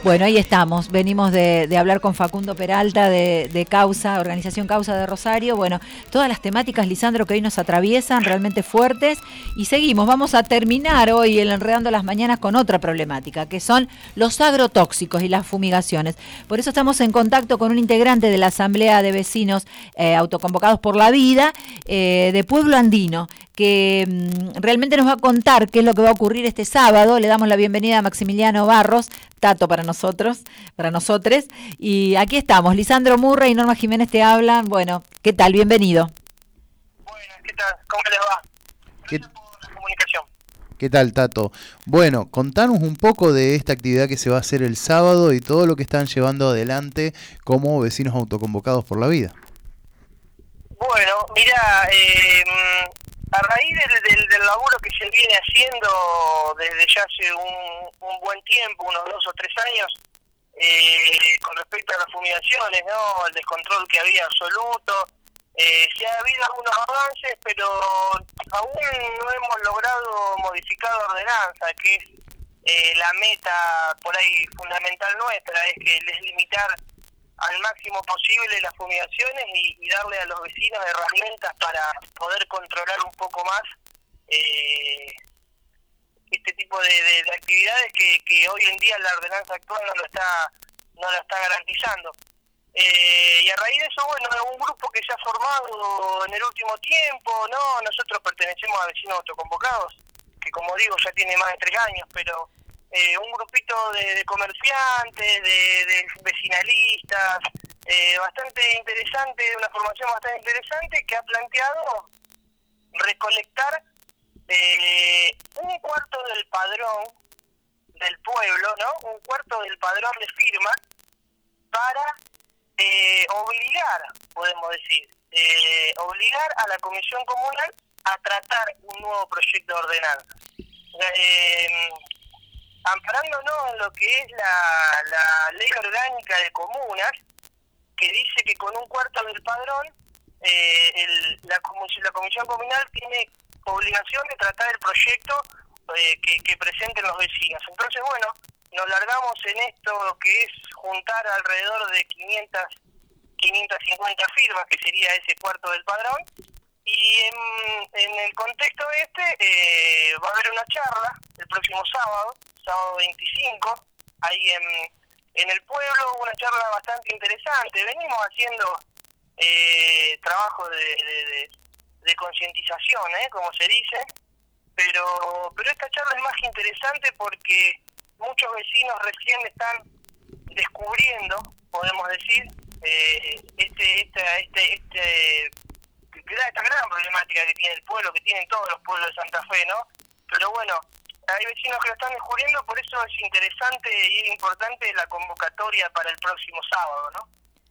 Bueno, ahí estamos. Venimos de hablar con Facundo Peralta de Causa, Organización Causa de Rosario. Bueno, todas las temáticas, Lisandro, que hoy nos atraviesan, realmente fuertes. Y seguimos. Vamos a terminar hoy el Enredando las Mañanas con otra problemática, que son los agrotóxicos y las fumigaciones. Por eso estamos en contacto con un integrante de la Asamblea de Vecinos Autoconvocados por la Vida de Pueblo Andino, que realmente nos va a contar qué es lo que va a ocurrir este sábado. Le damos la bienvenida a Maximiliano Barros, Tato para nosotros, para nosotres. Y aquí estamos, Lisandro Murra y Norma Jiménez te hablan. Bueno, ¿qué tal? Bienvenido. Bueno, ¿qué tal? ¿Cómo les va? Gracias por la comunicación. ¿Qué tal, Tato? Bueno, contanos un poco de esta actividad que se va a hacer el sábado y todo lo que están llevando adelante como vecinos autoconvocados por la vida. Bueno, mira, a raíz del laburo que se viene haciendo desde ya hace un buen tiempo, unos 2 o 3 años, con respecto a las fumigaciones, ¿no? El descontrol que había absoluto, se ha habido algunos avances, pero aún no hemos logrado modificar la ordenanza, que es la meta por ahí fundamental nuestra, es que es limitar al máximo posible las fumigaciones y darle a los vecinos herramientas para poder controlar un poco más este tipo de actividades que hoy en día la ordenanza actual no la está garantizando. Y a raíz de eso, bueno, un grupo que se ha formado en el último tiempo, ¿no? Nosotros pertenecemos a Vecinos Autoconvocados, que como digo ya tiene más de 3 años, pero un grupito de comerciantes, de vecinalistas, bastante interesante, una formación bastante interesante que ha planteado recolectar un cuarto del padrón del pueblo, ¿no? Un cuarto del padrón de firmas para obligar, podemos decir, obligar a la Comisión Comunal a tratar un nuevo proyecto de ordenanza. Amparándonos en lo que es la Ley Orgánica de Comunas, que dice que con un cuarto del padrón la Comisión Comunal tiene obligación de tratar el proyecto que presenten los vecinos. Entonces, bueno, nos largamos en esto que es juntar alrededor de 550 firmas, que sería ese cuarto del padrón, y en el contexto va a haber una charla el próximo sábado 25, ahí en el pueblo, una charla bastante interesante. Venimos haciendo trabajo de concientización, como se dice, pero esta charla es más interesante porque muchos vecinos recién están descubriendo, podemos decir, esta gran problemática que tiene el pueblo, que tienen todos los pueblos de Santa Fe, ¿no? Pero bueno, hay vecinos que lo están descubriendo, por eso es interesante y es importante la convocatoria para el próximo sábado, ¿no?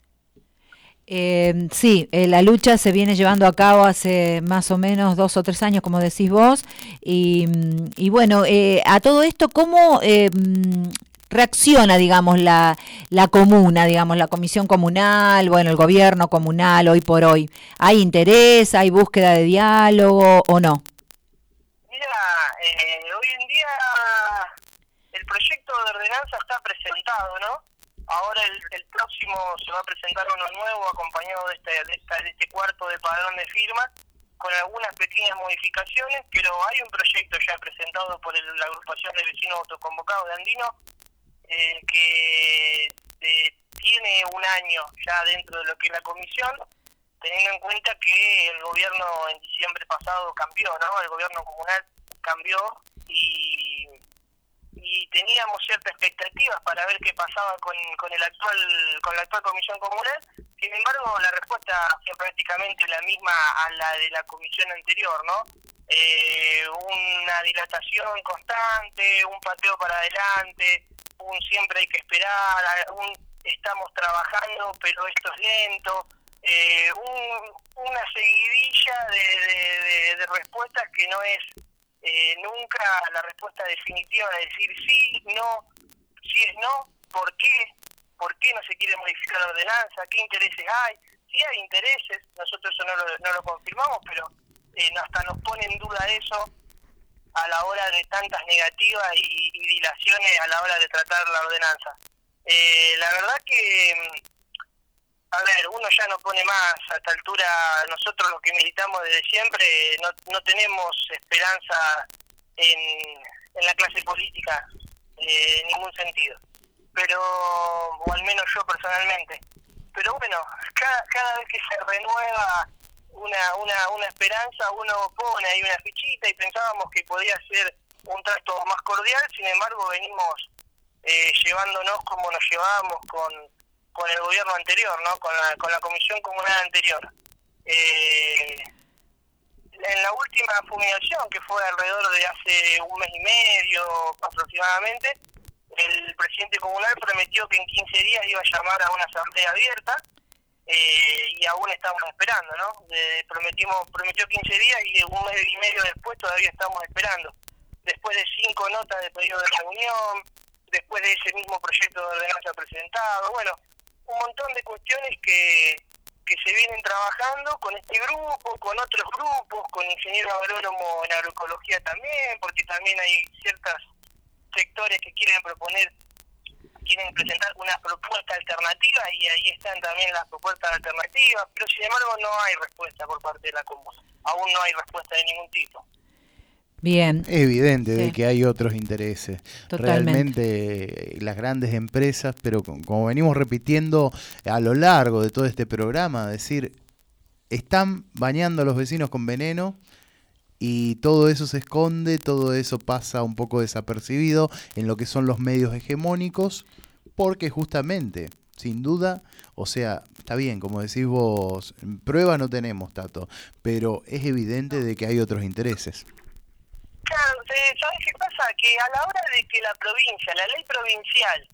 Sí, la lucha se viene llevando a cabo hace más o menos 2 o 3 años, como decís vos, y bueno, a todo esto, ¿cómo reacciona, digamos, la comuna, digamos, la comisión comunal, bueno, el gobierno comunal hoy por hoy? ¿Hay interés, hay búsqueda de diálogo o no? Mira, hoy en día el proyecto de ordenanza está presentado, ¿no? Ahora el próximo se va a presentar uno nuevo acompañado de este cuarto de padrón de firmas, con algunas pequeñas modificaciones, pero hay un proyecto ya presentado por la agrupación de vecinos autoconvocados de Andino, que tiene un año ya dentro de lo que es la comisión, teniendo en cuenta que el gobierno en diciembre pasado cambió, ¿no? El gobierno comunal cambió y teníamos ciertas expectativas para ver qué pasaba con la actual comisión comunal. Sin embargo, la respuesta fue prácticamente la misma a la de la comisión anterior, ¿no? Una dilatación constante, un pateo para adelante, siempre hay que esperar, estamos trabajando pero esto es lento, una seguidilla de respuestas que no es nunca la respuesta definitiva de decir sí, no, si es no, ¿por qué? ¿Por qué no se quiere modificar la ordenanza? ¿Qué intereses hay? Sí hay intereses, nosotros eso no lo confirmamos, pero hasta nos pone en duda eso a la hora de tantas negativas y dilaciones a la hora de tratar la ordenanza. La verdad que, a ver, uno ya no pone más a esta altura. Nosotros los que militamos desde siempre no tenemos esperanza en la clase política en ningún sentido, pero, o al menos yo personalmente. Pero bueno, cada vez que se renueva una esperanza, uno pone ahí una fichita y pensábamos que podía ser un trato más cordial. Sin embargo, venimos llevándonos como nos llevábamos con el gobierno anterior, ¿no? Con la comisión comunal anterior. En la última fumigación, que fue alrededor de hace un mes y medio aproximadamente, el presidente comunal prometió que en 15 días iba a llamar a una asamblea abierta, y aún estamos esperando, ¿no? Prometió 15 días y un mes y medio después todavía estamos esperando. Después de 5 notas de pedido de reunión, después de ese mismo proyecto de ordenanza presentado, bueno, un montón de cuestiones que se vienen trabajando con este grupo, con otros grupos, con ingeniero agrónomo en agroecología también, porque también hay ciertos sectores que quieren presentar una propuesta alternativa, y ahí están también las propuestas alternativas, pero sin embargo no hay respuesta por parte de la comuna, aún no hay respuesta de ningún tipo. Bien. Es evidente Sí. de que hay otros intereses. Totalmente. Realmente las grandes empresas, pero como venimos repitiendo a lo largo de todo este programa, decir, están bañando a los vecinos con veneno y todo eso se esconde, todo eso pasa un poco desapercibido en lo que son los medios hegemónicos, porque justamente, sin duda, o sea, está bien, como decís vos, prueba no tenemos, Tato, pero es evidente de que hay otros intereses. Claro, ¿sabes qué pasa? Que a la hora de que la provincia, la ley provincial,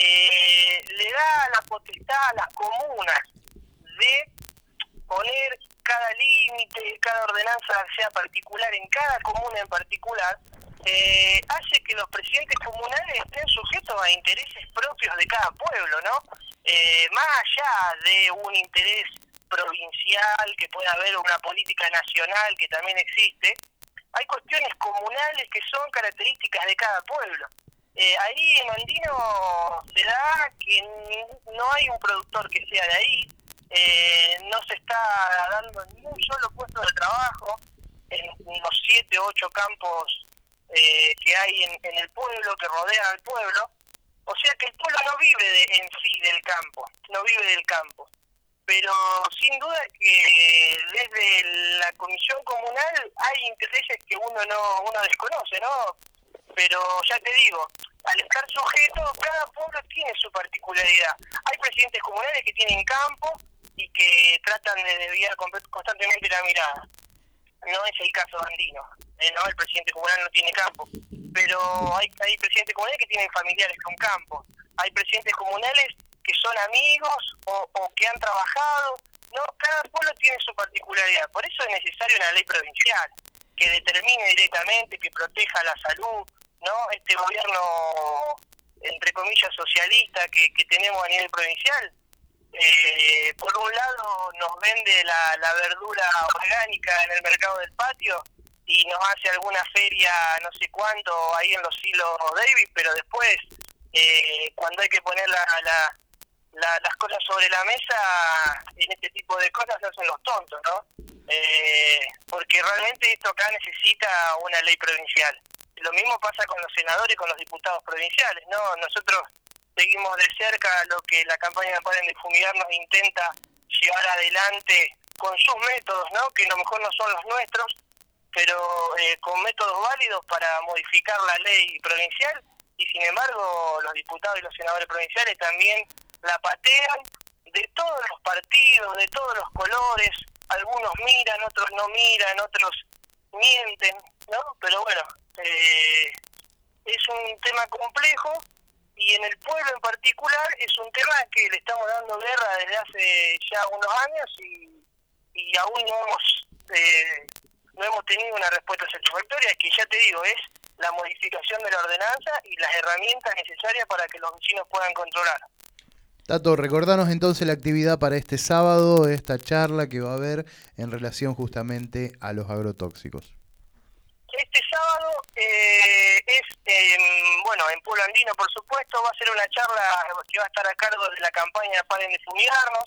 le da la potestad a las comunas de poner cada límite, cada ordenanza sea particular en cada comuna en particular, hace que los presidentes comunales estén sujetos a intereses propios de cada pueblo, ¿no? Más allá de un interés provincial, que pueda haber una política nacional que también existe, hay cuestiones comunales que son características de cada pueblo. Ahí en Andino se da que no hay un productor que sea de ahí, no se está dando ni un solo puesto de trabajo en los 7 o 8 campos que hay en el pueblo, que rodean al pueblo. O sea que el pueblo no vive en sí del campo, no vive del campo. Pero sin duda que desde la comisión comunal hay intereses que uno desconoce, ¿no? Pero ya te digo, al estar sujeto, cada pueblo tiene su particularidad. Hay presidentes comunales que tienen campo y que tratan de desviar constantemente la mirada. No es el caso andino, ¿no? El presidente comunal no tiene campo. Pero hay presidentes comunales que tienen familiares con campo. Hay presidentes comunales que son amigos o que han trabajado. No, cada pueblo tiene su particularidad. Por eso es necesaria una ley provincial que determine directamente, que proteja la salud, ¿no? Este gobierno, entre comillas, socialista que tenemos a nivel provincial, por un lado nos vende la verdura orgánica en el mercado del patio y nos hace alguna feria, no sé cuánto, ahí en los silos Davis, pero después, cuando hay que poner las cosas sobre la mesa, en este tipo de cosas se hacen los tontos, ¿no? Porque realmente esto acá necesita una ley provincial. Lo mismo pasa con los senadores y con los diputados provinciales, ¿no? Nosotros seguimos de cerca lo que la campaña de Paren de Fumigar nos intenta llevar adelante con sus métodos, ¿no? Que a lo mejor no son los nuestros, pero con métodos válidos para modificar la ley provincial, y sin embargo los diputados y los senadores provinciales también la patean, de todos los partidos, de todos los colores. Algunos miran, otros no miran, otros mienten, ¿no? Pero bueno, es un tema complejo, y en el pueblo en particular es un tema que le estamos dando guerra desde hace ya unos años, y aún no hemos tenido una respuesta satisfactoria, que ya te digo, es la modificación de la ordenanza y las herramientas necesarias para que los vecinos puedan controlar. Tato, recordanos entonces la actividad para este sábado, esta charla que va a haber en relación justamente a los agrotóxicos. Este sábado es en Pueblo Andino, por supuesto, va a ser una charla que va a estar a cargo de la campaña Paren de Fumigarnos.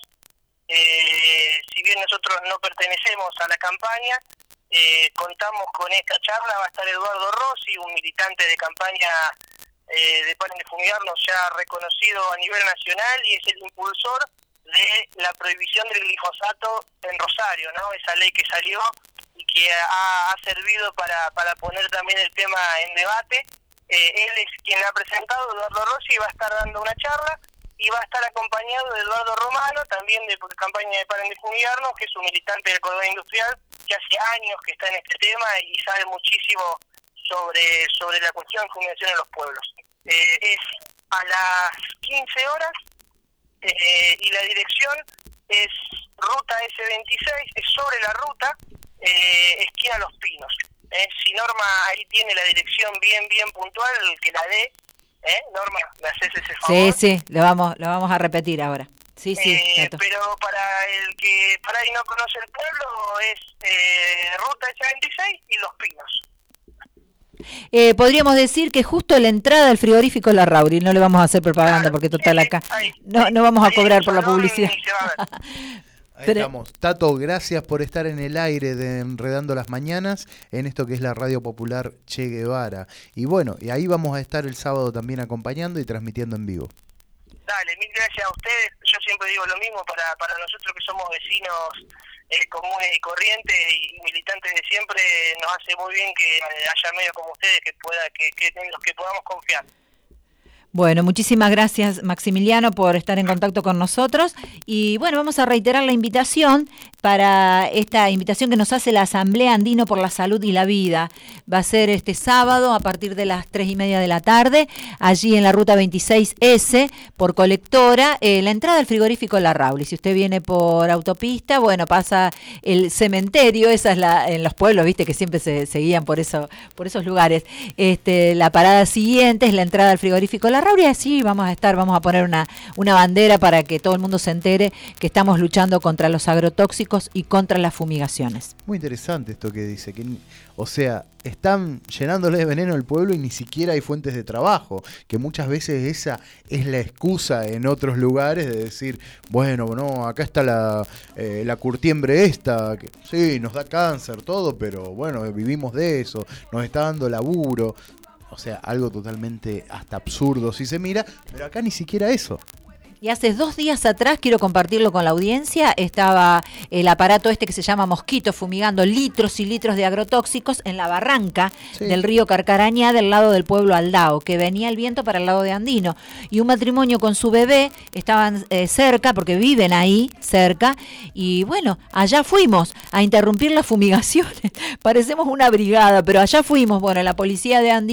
Si bien nosotros no pertenecemos a la campaña, contamos con esta charla. Va a estar Eduardo Rossi, un militante de campaña de Paren de Fumigarnos ya reconocido a nivel nacional, y es el impulsor de la prohibición del glifosato en Rosario, ¿no? Esa ley que salió y que ha servido para poner también el tema en debate. Él es quien la ha presentado, Eduardo Rossi, va a estar dando una charla y va a estar acompañado de Eduardo Romano, también de campaña de Paren de Fumigarnos, que es un militante del Cordón Industrial que hace años que está en este tema y sabe muchísimo sobre la cuestión de fumigación en los pueblos. Es a las 15 horas y la dirección es Ruta S26, es sobre la ruta, esquina Los Pinos. Si Norma ahí tiene la dirección bien puntual, que la dé. Norma, ¿me haces ese favor? Sí, lo vamos a repetir ahora. Sí, pero para el que por ahí no conoce el pueblo, es Ruta S26 y Los Pinos. Podríamos decir que justo la entrada del frigorífico Larrauri, no le vamos a hacer propaganda porque total acá no vamos a cobrar por la publicidad. Ahí estamos. Tato, gracias por estar en el aire de Enredando las Mañanas, en esto que es la Radio Popular Che Guevara. Y bueno, y ahí vamos a estar el sábado también acompañando y transmitiendo en vivo. Dale, mil gracias a ustedes. Yo siempre digo lo mismo para nosotros que somos vecinos comunes y corrientes y militantes de siempre. Nos hace muy bien que haya medios como ustedes que en los que podamos confiar. Bueno, muchísimas gracias, Maximiliano, por estar en contacto con nosotros. Y bueno, vamos a reiterar la invitación para esta invitación que nos hace la Asamblea Andino por la Salud y la Vida. Va a ser este sábado a partir de las 3:30 de la tarde, allí en la ruta 26S, por Colectora, la entrada del frigorífico Larrauri. Si usted viene por autopista, bueno, pasa el cementerio, esa es en los pueblos, viste, que siempre se guían por esos lugares. La parada siguiente es la entrada del frigorífico Larrauri. Así vamos a poner una bandera para que todo el mundo se entere que estamos luchando contra los agrotóxicos y contra las fumigaciones. Muy interesante esto que dice, o sea, están llenándole de veneno al pueblo y ni siquiera hay fuentes de trabajo, que muchas veces esa es la excusa en otros lugares de decir, bueno, no, acá está la curtiembre esta, que sí, nos da cáncer, todo, pero bueno, vivimos de eso, nos está dando laburo. O sea, algo totalmente hasta absurdo si se mira, pero acá ni siquiera eso. Y hace 2 días atrás, quiero compartirlo con la audiencia, estaba el aparato que se llama Mosquito fumigando litros y litros de agrotóxicos en la barranca del río Carcarañá del lado del pueblo Aldao, que venía el viento para el lado de Andino. Y un matrimonio con su bebé estaban cerca, porque viven ahí cerca, y bueno, allá fuimos a interrumpir las fumigaciones. Parecemos una brigada, pero allá fuimos. Bueno, la policía de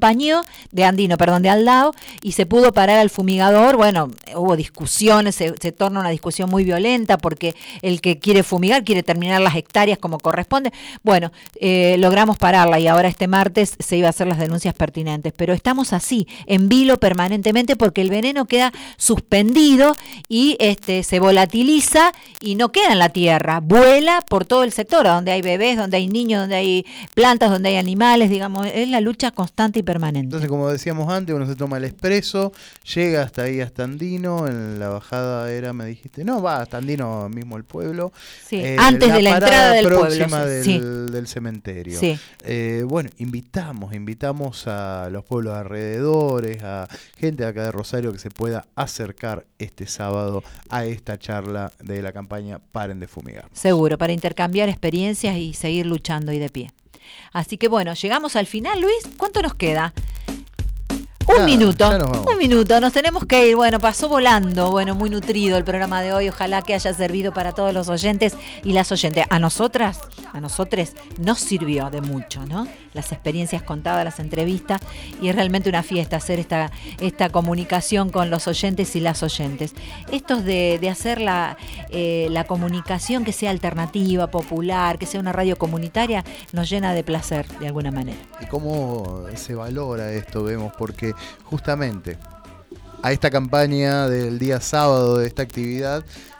Aldao, y se pudo parar al fumigador. Bueno, hubo discusiones, se torna una discusión muy violenta porque el que quiere fumigar quiere terminar las hectáreas como corresponde. Bueno, logramos pararla y ahora este martes se iba a hacer las denuncias pertinentes, pero estamos así, en vilo permanentemente porque el veneno queda suspendido y se volatiliza y no queda en la tierra, vuela por todo el sector, donde hay bebés, donde hay niños, donde hay plantas, donde hay animales, digamos, es la lucha constante y permanente. Entonces, como decíamos antes, uno se toma el expreso, llega hasta ahí, hasta Andino, en la bajada me dijiste, no, va hasta Andino mismo el pueblo. Sí, antes de la entrada del pueblo. Próxima del cementerio. Sí. Bueno, invitamos a los pueblos alrededores, a gente de acá de Rosario que se pueda acercar este sábado a esta charla de la campaña Paren de Fumigar. Seguro, para intercambiar experiencias y seguir luchando y de pie. Así que bueno, llegamos al final, Luis. ¿Cuánto nos queda? Un minuto, nos tenemos que ir. Bueno, pasó volando, bueno, muy nutrido el programa de hoy. Ojalá que haya servido para todos los oyentes y las oyentes. A nosotros nos sirvió de mucho, ¿no? Las experiencias contadas, las entrevistas, y es realmente una fiesta hacer esta comunicación con los oyentes y las oyentes. Esto de hacer la comunicación que sea alternativa, popular, que sea una radio comunitaria, nos llena de placer de alguna manera. ¿Y cómo se valora esto? Vemos, porque justamente a esta campaña del día sábado de esta actividad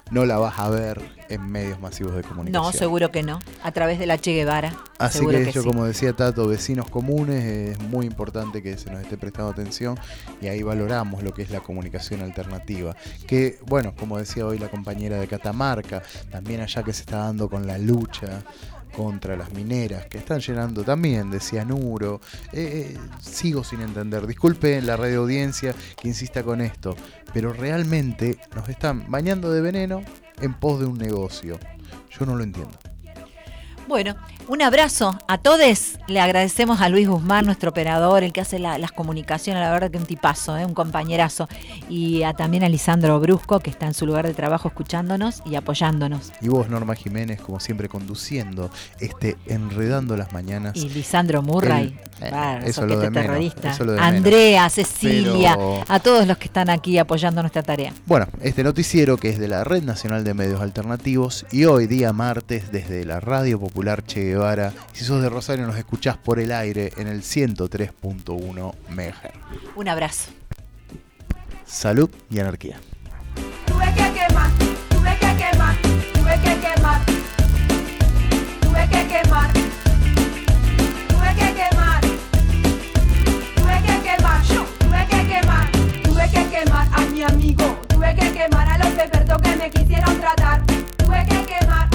no la vas a ver en medios masivos de comunicación. No, seguro que no. A través de la Che Guevara. Así seguro que yo, sí. como decía Tato, vecinos comunes, es muy importante que se nos esté prestando atención y ahí valoramos lo que es la comunicación alternativa. Que, bueno, como decía hoy la compañera de Catamarca, también allá que se está dando con la lucha contra las mineras, que están llenando también de cianuro. Sigo sin entender. Disculpen la radio audiencia que insista con esto, pero realmente nos están bañando de veneno en pos de un negocio. Yo no lo entiendo. Bueno, un abrazo a todos. Le agradecemos a Luis Guzmán, nuestro operador, el que hace las comunicaciones, la verdad que un tipazo, un compañerazo. Y también a Lisandro Brusco, que está en su lugar de trabajo escuchándonos y apoyándonos. Y vos, Norma Jiménez, como siempre, conduciendo Enredando las Mañanas. Y Lisandro Murray, eso lo de terrorista. Eso lo de Andrea, menos. Cecilia, Pero... a todos los que están aquí apoyando nuestra tarea. Bueno, este noticiero que es de la Red Nacional de Medios Alternativos y hoy día martes desde la Radio Popular Che Guevara. Si sos de Rosario nos escuchás por el aire en el 103.1 MHz. Un abrazo. Salud y anarquía. Tuve que quemar.